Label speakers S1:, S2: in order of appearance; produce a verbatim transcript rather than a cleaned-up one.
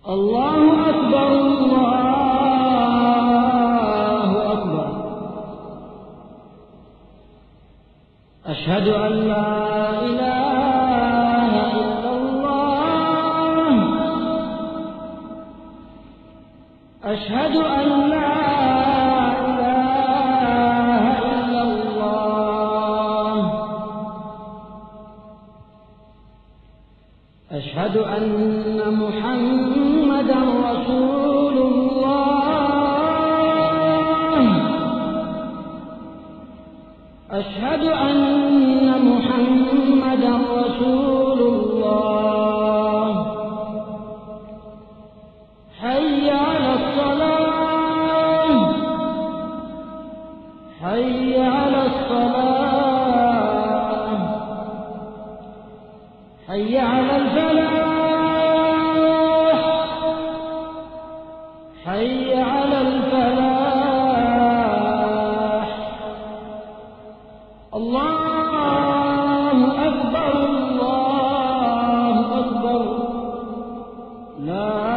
S1: الله أكبر الله أكبر. أشهد أن لا إله إلا الله. أشهد أن لا إله إلا الله. أشهد أن محمدا رسول الله. أشهد أن محمدا رسول الله. حي على الصلاة. حي على الصلاة. حي على الفلاح. حي على الفلاح. الله أكبر الله أكبر. لا